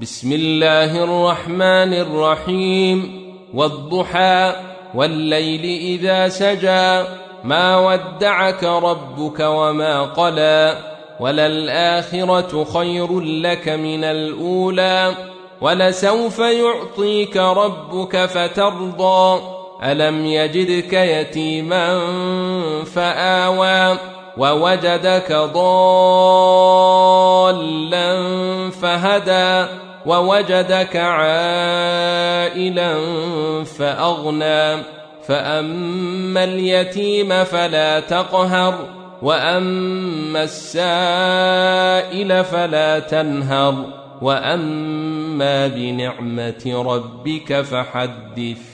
بسم الله الرحمن الرحيم. والضحى والليل إذا سجى ما ودعك ربك وما قلى وللآخرة خير لك من الأولى ولسوف يعطيك ربك فترضى ألم يجدك يتيما فآوى ووجدك ضالا فهدى ووجدك عائلا فأغنى فأما اليتيم فلا تقهر وأما السائل فلا تنهر وأما بنعمة ربك فحدث.